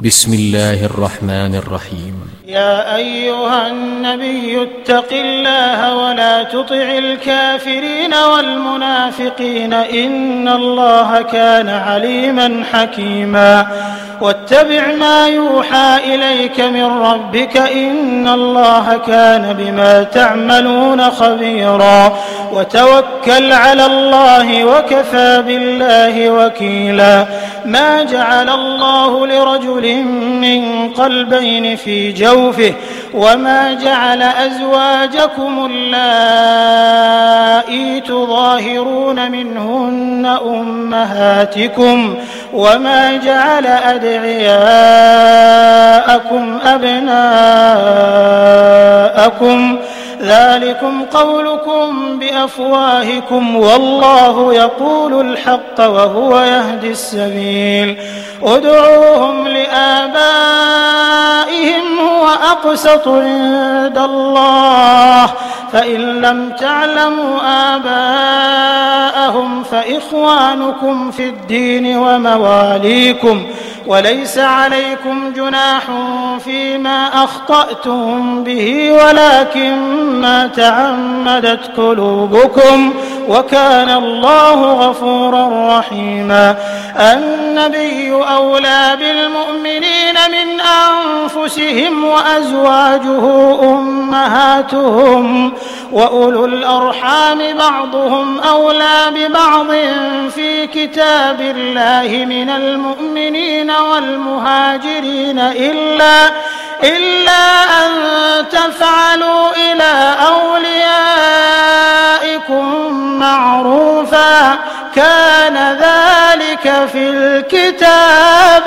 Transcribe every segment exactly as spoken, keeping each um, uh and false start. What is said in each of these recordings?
بسم الله الرحمن الرحيم. يا أيها النبي اتق الله ولا تطع الكافرين والمنافقين إن الله كان عليما حكيما. واتبع ما يوحى إليك من ربك إن الله كان بما تعملون خبيرا. وتوكل على الله وكفى بالله وكيلا. ما جعل الله لرجل من قلبين في جوفه وما جعل أزواجكم اللائي تظاهرون منهن أمهاتكم وما جعل أدعياءكم أبناءكم ذلكم قولكم بأفواهكم والله يقول الحق وهو يهدي السبيل. ادعوهم لآبائهم هو أقسط عند الله فإن لم تعلموا آباءهم فإخوانكم في الدين ومواليكم وليس عليكم جناح فيما أخطأتم به ولكن ما تعمدت قلوبكم وكان الله غفورا رحيما. النبي أولى بالمؤمنين من أنفسهم وأزواجه أمهاتهم وأولو الأرحام بعضهم أولى ببعض في كتاب الله من المؤمنين والمهاجرين إلا إلا أن تفعلوا إلى أوليائكم معروفا كان ذلك في الكتاب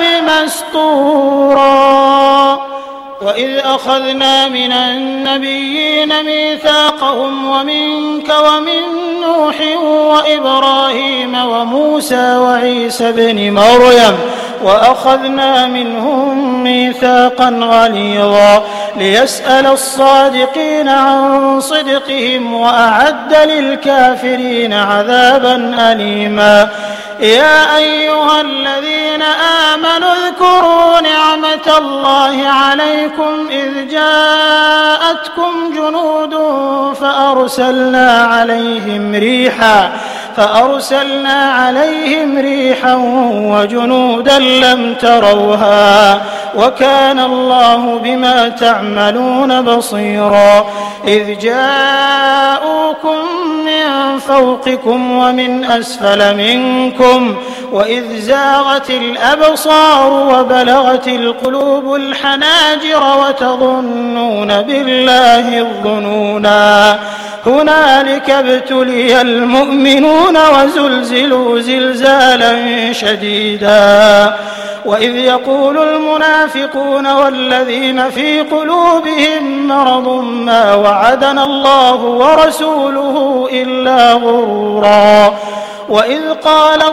مسطورا. وإذ أخذنا من النبيين ميثاقهم ومنك ومن نوح وإبراهيم وموسى وعيسى ابن مريم وأخذنا منهم ميثاقا غليظا ليسأل الصادقين عن صدقهم وأعد للكافرين عذابا أليما. يا أيها الذين آمنوا اذكروا نعمة الله عليكم إذ جاءتكم جنود فأرسلنا عليهم ريحا فأرسلنا عليهم ريحا وجنودا لم تروها وكان الله بما تعملون بصيرا. إذ جاءوكم من فوقكم ومن أسفل منكم وإذ زاغت الأبصار وبلغت القلوب الحناجر وتظنون بالله الظنونا. هنالك ابتلي المؤمنون وزلزلوا زلزالا شديدا. وإذ يقول المنافقون والذين في قلوبهم مرض ما وعدنا الله ورسوله إلا غرورا. وإذ قالت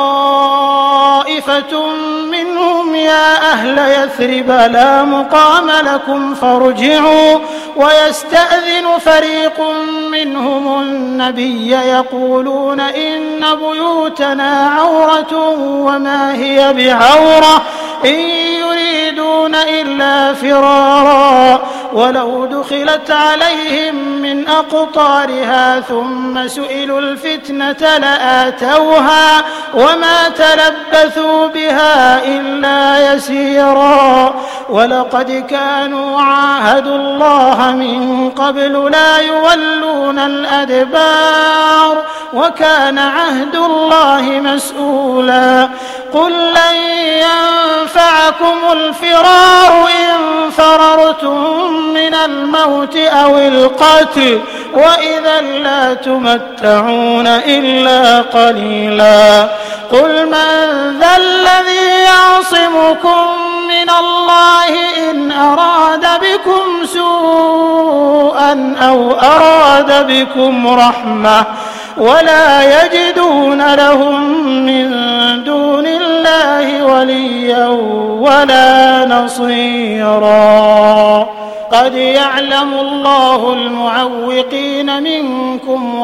طائفة منهم يا أهل يثرب لا مقام لكم فارجعوا ويستأذن فريق منهم النبي يقولون إن بيوتنا عورة وما هي بعورة إن يريدون إلا فرارا ولو دخلت عليهم من أقطارها ثم سئلوا الفتنة لآتوها وما تلبثوا بها إلا يسيرا. ولقد كانوا عاهدوا الله من قبل لا يولون الأدبار وكان عهد الله مسؤولا. قل لن ينفعكم الفرار إن فررتم من الموت أو القتل وإذا لا تمتعون إلا قليلا. قل من ذا الذي يعصمكم من الله إن أراد بكم سوءا أو أراد بكم رحمة ولا يجدون لهم من دون الله وليا ولا نصيرا. قد يعلم الله المعوقين منكم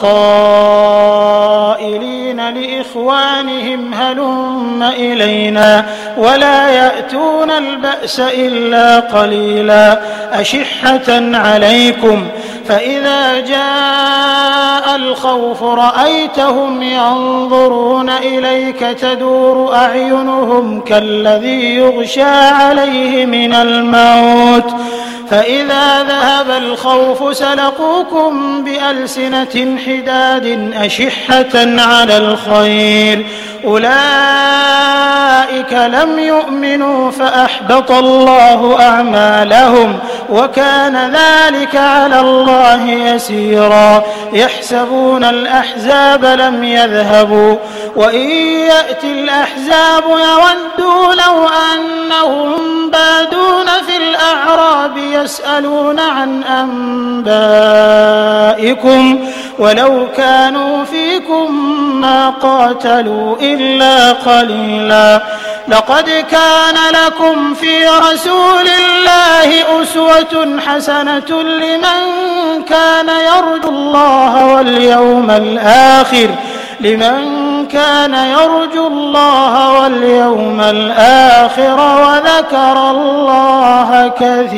والقائلين لإخوانهم هلم إلينا ولا يأتون البأس إلا قليلا أشحة عليكم فإذا جاء الخوف رأيتهم ينظرون إليك تدور أعينهم كالذي يغشى عليه من الموت فإذا ذهب الخوف سلقوكم بألسنة حداد أشحة على الخير أولئك لم يؤمنوا فأحبط الله أعمالهم وكان ذلك على الله يسيرا يحسبون الأحزاب لم يذهبوا وإن يأتي الأحزاب يودوا لو أنهم بادون في الأعراب يسألون عن أنبائكم ولو كانوا فيكم ما قاتلوا إلا قليلا لقد كان لكم في رسول الله أسوة حسنة لمن كان يرجو الله واليوم الآخر لمن كان يرجو الله واليوم الآخر وذكر الله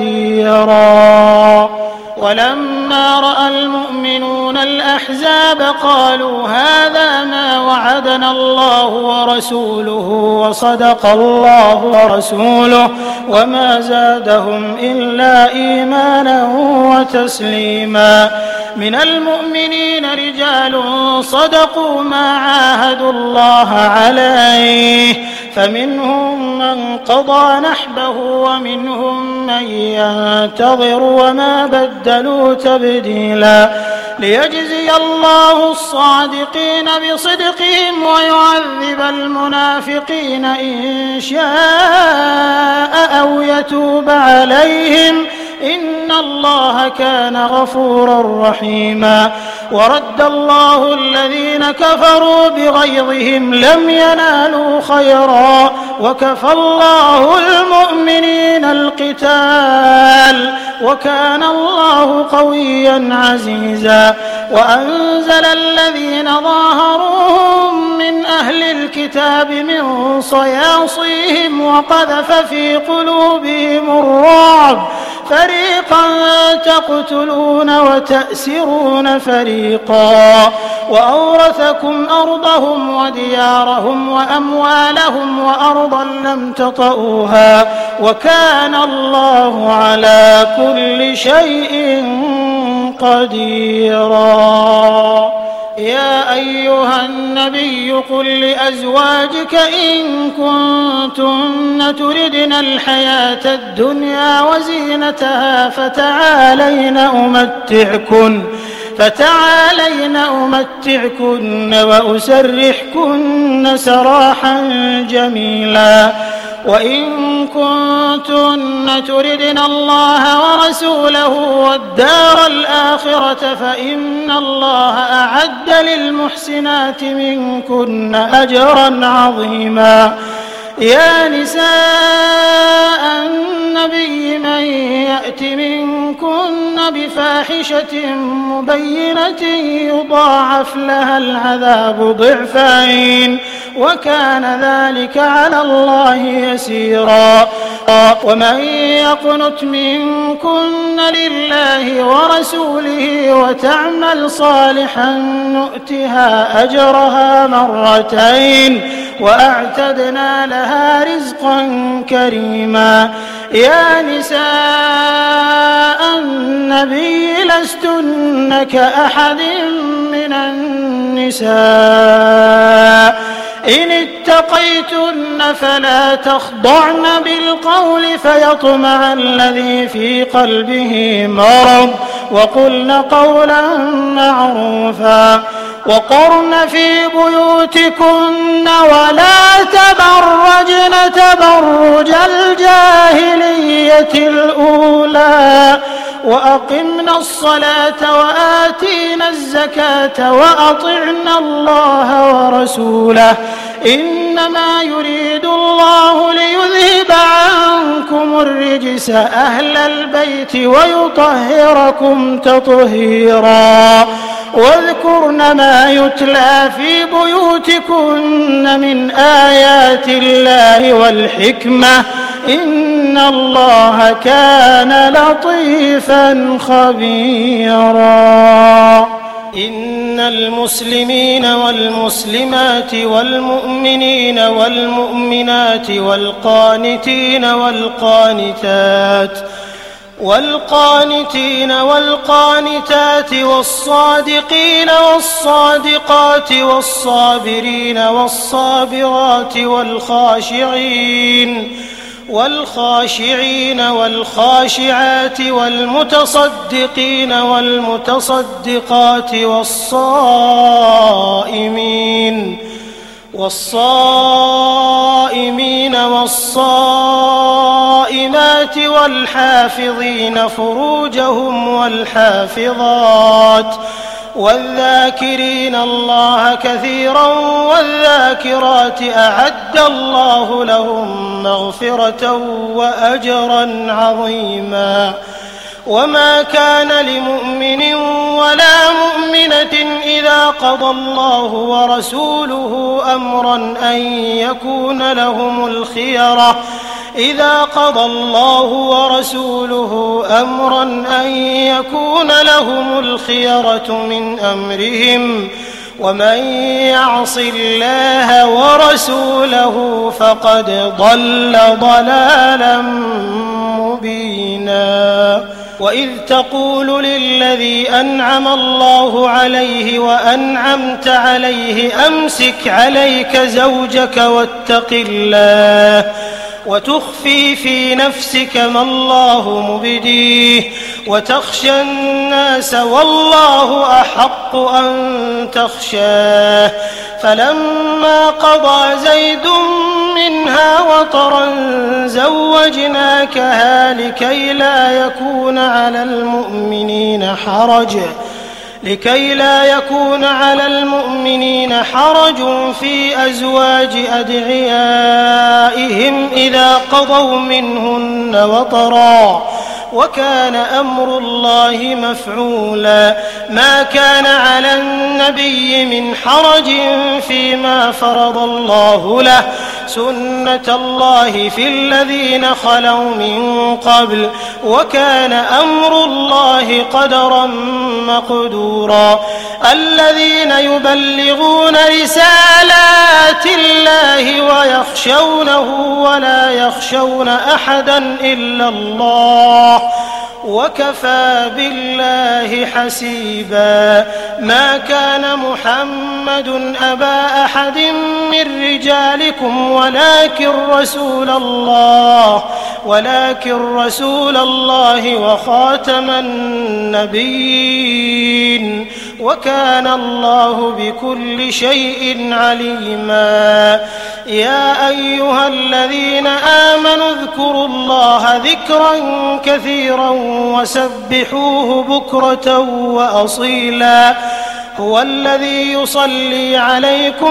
كثيرا ولما رأى المؤمنون الأحزاب قالوا هذا ما وعدنا الله ورسوله وصدق الله ورسوله وما زادهم إلا إيمانا وتسليما من المؤمنين رجال صدقوا ما عاهدوا الله عليه فمنهم من قضى نحبه ومنهم من ينتظر وما بدلوا تبديلا ليجزي الله الصادقين بصدقهم ويعذب المنافقين إن شاء أو يتوب عليهم إن الله كان غفورا رحيما ورد الله الذين كفروا بغيظهم لم ينالوا خيرا وكفى الله المؤمنين القتال وكان الله قويا عزيزا وأنزل الذين ظاهروهم من أهل الكتاب من صياصيهم وقذف في قلوبهم الرعب فريقا تقتلون وتأسرون فريقا وأورثكم أرضهم وديارهم وأموالهم وأرضا لم تطئوها وكان الله على كل شيء قديرا يا أيها النبي قل لأزواجك إن كنتن تردن الحياة الدنيا وزينتها فتعالين أمتعكن فتعالين أمتعكن وأسرحكن سراحا جميلا وإن كنتن تردن الله ورسوله والدار الآخرة فإن الله أعد للمحسنات منكن أجرا عظيما يا نساء النبي من يأت منكن بفاحشة مبينة يضاعف لها العذاب ضعفين وكان ذلك على الله يسيرا ومن يقنت منكن لله ورسوله وتعمل صالحا نؤتها أجرها مرتين وأعتدنا لها رزقا كريما يا نساء النبي لستن كأحد من النساء إن اتقيتن فلا تخضعن بالقول فيطمع الذي في قلبه مرض وقلن قولا معروفا وقرن في بيوتكن ولا تبرجن تبرج الجاهلية الأولى وأقمنا الصلاة وآتينا الزكاة وأطعنا الله ورسوله إنما يريد الله ليذهب عنكم الرجس الرجس أهل البيت ويطهركم تطهيرا واذكرن ما يتلى في بيوتكن من آيات الله والحكمة إن الله كان لطيفا خبيرا. إن المسلمين والمسلمات والمؤمنين والمؤمنات والقانتين والقانتات والقانتين والقانتات والصادقين والصادقات والصابرين والصابرات والخاشعين والخاشعين والخاشعات والمتصدقين والمتصدقات والصائمين والصائمين والصائمات والحافظين فروجهم والحافظات والذاكرين الله كثيرا والذاكرات أعد الله لهم مغفرة وأجرا عظيما. وما كان لمؤمن ولا مؤمنة إذا قضى الله ورسوله أمرا أن يكون لهم الخيرة إذا قضى الله ورسوله أمرا أن يكون لهم الخيرة من أمرهم ومن يعص الله ورسوله فقد ضل ضلالا مبينا. وإذ تقول للذي أنعم الله عليه وأنعمت عليه أمسك عليك زوجك واتق الله وتخفي في نفسك ما الله مبديه وتخشى الناس والله أحق أن تخشاه فلما قضى زيد منها وطرا زوجناكها لكي لا يكون على المؤمنين حرج لكي لا يكون على المؤمنين حرج في أزواج أدعيائهم إذا قضوا منهن وطرا وكان أمر الله مفعولا. ما كان على النبي من حرج فيما فرض الله له سنة الله في الذين خلوا من قبل وكان أمر الله قدرا مقدورا. الذين يبلغون رسالات الله ويخشونه ولا يخشون أحدا إلا الله وكفى بالله حسيبا. ما كان محمد أبا أحد من رجالكم ولكن رسول الله ولكن رسول الله وخاتم النبيين وكان الله بكل شيء عليما. يا أيها الذين آمنوا اذكروا الله ذكرا كثيرا وسبحوه بكرة وأصيلا. هو الذي يصلي عليكم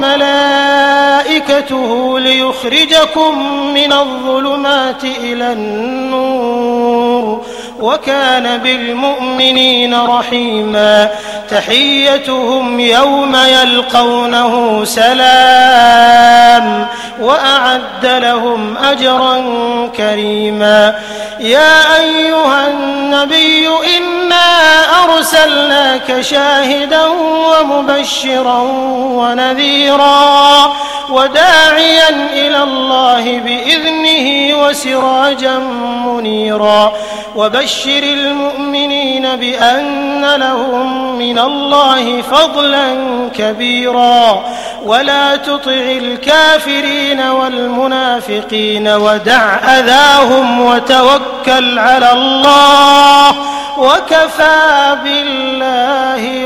وملائكته ليخرجكم من الظلمات إلى النور وكان بالمؤمنين رحيما. تحيتهم يوم يلقونه سلام وأعد لهم أجرا كريما. يا أيها النبي إنا أرسلناك شاهدا ومبشرا ونذيرا وداعيا إلى الله بإذنه وسراجا منيرا. وبشر المؤمنين بأن لهم من الله فضلا كبيرا ولا تطع الكافرين والمنافقين ودع أذاهم وتوكل على الله وكفى بالله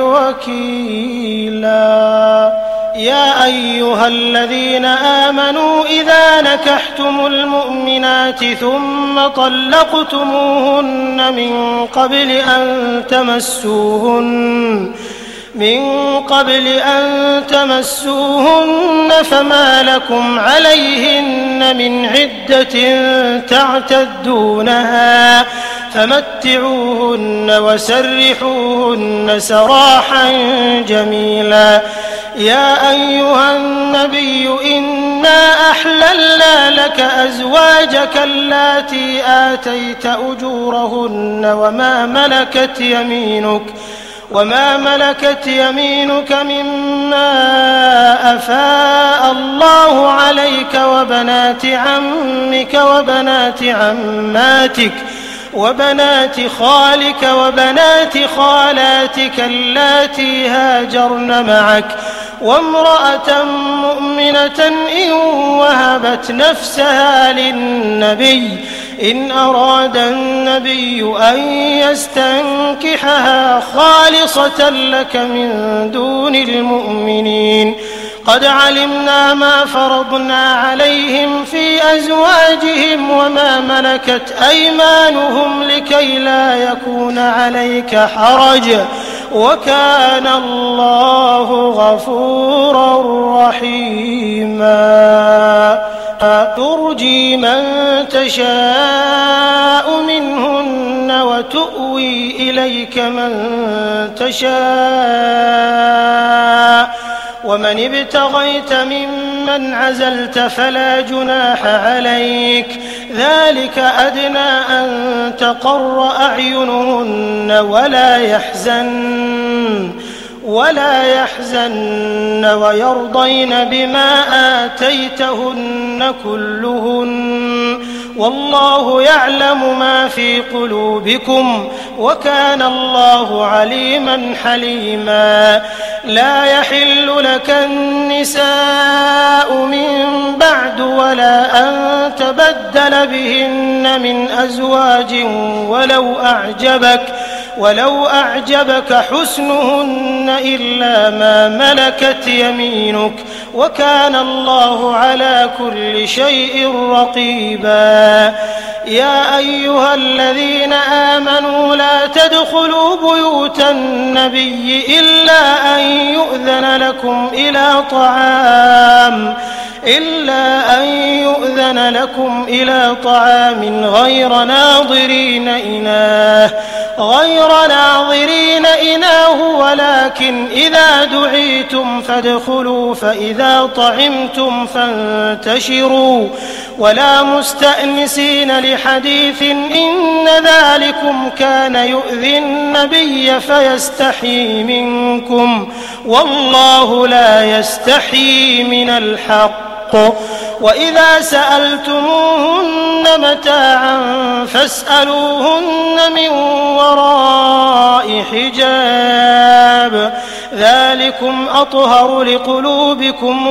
وكيلا. يا أيها الذين آمنوا إذا نكحتم المؤمنات ثم طلقتموهن من قبل أن تمسوهن من قبل أن تمسوهن فما لكم عليهن من عدة تعتدونها فمتعوهن وسرحوهن سراحا جميلا. يا أيها النبي إنا أحللنا لك أزواجك اللاتي آتيت أجورهن وما ملكت يمينك وما ملكت يمينك مما أفاء الله عليك وبنات عمك وبنات عماتك وبنات خالك وبنات خالاتك اللاتي هاجرن معك وامرأة مؤمنة إن وهبت نفسها للنبي إن أراد النبي أن يستنكحها خالصة لك من دون المؤمنين. قد علمنا ما فرضنا عليهم في أزواجهم وما ملكت أيمانهم لكي لا يكون عليك حرج وكان الله غفورا رحيما. ترجي من تشاء منهن وتؤوي إليك من تشاء ومن ابتغيت ممن عزلت فلا جناح عليك ذلك أدنى أن تقر أعينهن ولا يحزن ولا يحزن ويرضين بما آتيتهن كلهن والله يعلم ما في قلوبكم وكان الله عليما حليما. لا يحل لك النساء من بعد ولا أن تبدل بهن من أزواج ولو أعجبك ولو أعجبك حسنهن إلا ما ملكت يمينك وكان الله على كل شيء رقيبا. يا أيها الذين آمنوا لا تدخلوا بيوت النبي إلا أن يؤذن لكم إلى طعام إلا أن يؤذن لكم إلى طعام غير ناظرين إناه غير ناظرين إناه ولكن إذا دعيتم فادخلوا فإذا طعمتم فانتشروا ولا مستأنسين لحديث إن ذلكم كان يؤذي النبي فيستحيي منكم والله لا يستحيي من الحق. وإذا سألتموهن متاعا فاسألوهن من وراء حجاب ذلكم أطهر لقلوبكم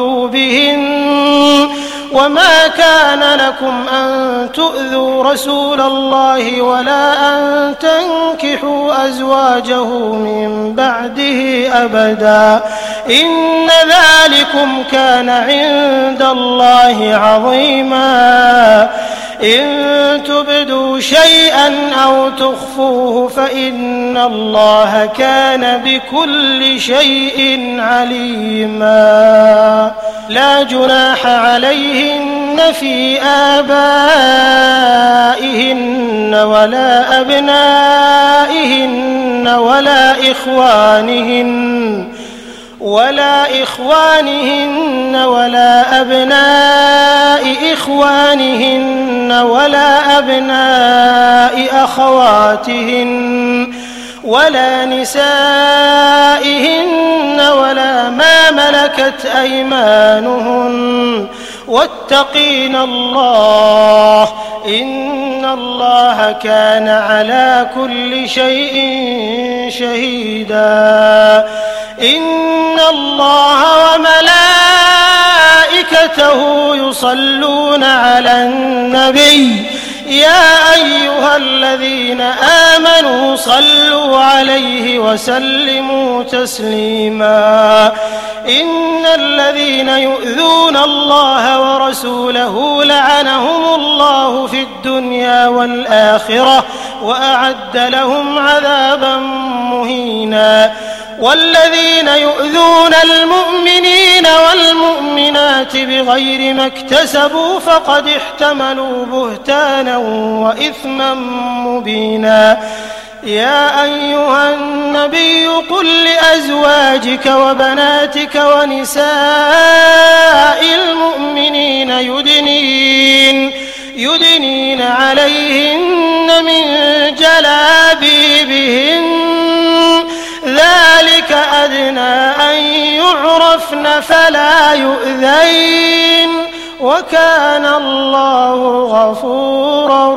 وقلوبهن وما كان لكم أن تؤذوا رسول الله ولا أن تنكحوا أزواجه من بعده أبدا إن ذلكم كان عند الله عظيما. إن تبدوا شيئا أو تخفوه فإن الله كان بكل شيء عليما. لا جناح عليهن في آبائهن ولا أبنائهن ولا إخوانهن ولا إخوانهن ولا أبناء إخوانهن ولا أبناء أخواتهن ولا نسائهن ولا ما ملكت أيمانهن واتقين الله إن الله كان على كل شيء شهيدا. إن الله وملائكته يصلون على النبي يا أيها الذين آمنوا صلوا عليه وسلموا تسليما. إن الذين يؤذون الله ورسوله لعنهم الله في الدنيا والآخرة وأعد لهم عذابا مهينا. والذين يؤذون المؤمنين والمؤمنات بغير ما اكتسبوا فقد احتملوا بهتانا وإثما مبينا. يا أيها النبي قل لأزواجك وبناتك ونساء المؤمنين يدنين, يدنين عليهن من جلابيبهن ذلك أدنى أن يعرفن فلا يؤذين وكان الله غفورا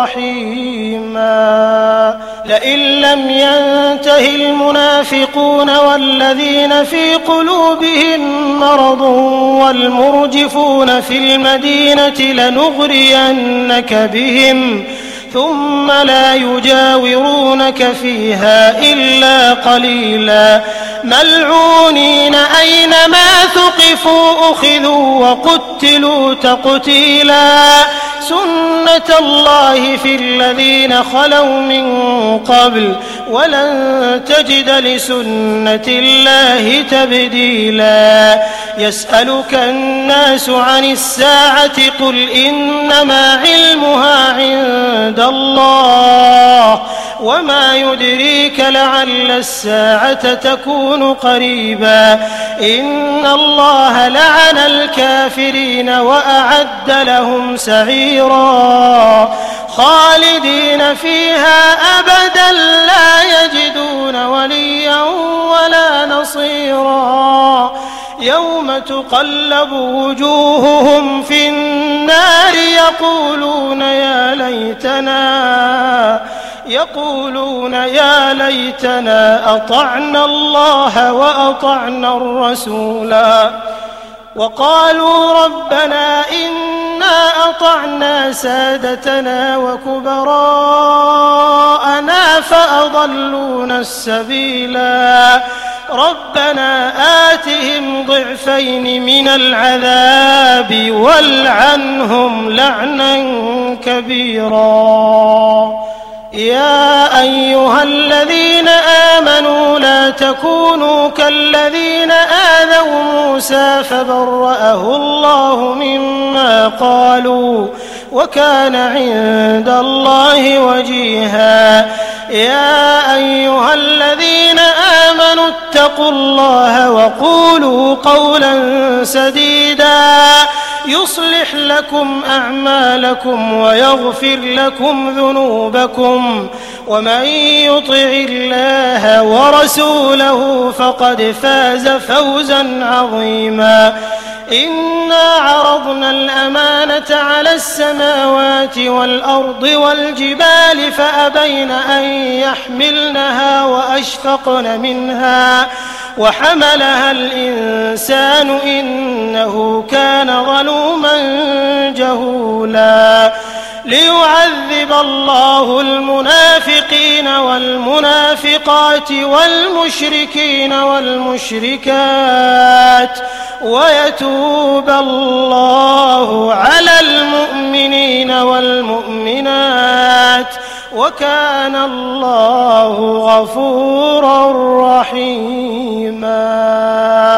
رحيما. لئن لم ينته المنافقون والذين في قلوبهم مرض والمرجفون في المدينة لنغرينك بهم ثم لا يجاورونك فيها إلا قليلا ملعونين أينما ثقفوا أخذوا وقتلوا تقتيلا. سنة الله في الذين خلوا من قبل ولن تجد لسنة الله تبديلا. يسألك الناس عن الساعة قل إنما علمها عند الله وما يدريك لعل الساعة تكون قريبا. إن الله لعن الكافرين وأعد لهم سعيرا خالدين فيها أبدا لا يجدون وليا ولا نصيرا. يوم تقلب وجوههم في النار يقولون يا ليتنا يقولون يا ليتنا أطعنا الله وأطعنا الرسولا وقالوا ربنا إنا أطعنا سادتنا وكبراءنا فأضلونا السبيلا. ربنا آتهم ضعفين من العذاب والعنهم لعنا كبيرا. يا أيها الذين آمنوا لا تكونوا كالذين آذوا موسى فبرأه الله مما قالوا وكان عند الله وجيها. يا أيها الذين آمنوا اتقوا الله وقولوا قولا سديدا يصلح لكم أعمالكم ويغفر لكم ذنوبكم ومن يطع الله ورسوله فقد فاز فوزا عظيما. إنا عرضنا الأمانة على السماوات والأرض والجبال فأبين أن يحملنها وأشفقن منها وحملها الإنسان إنه كان ظلوما جهولا. ليعذب الله المنافقين والمنافقات والمشركين والمشركات ويتوب الله على المؤمنين والمؤمنات وكان الله غفورا رحيما.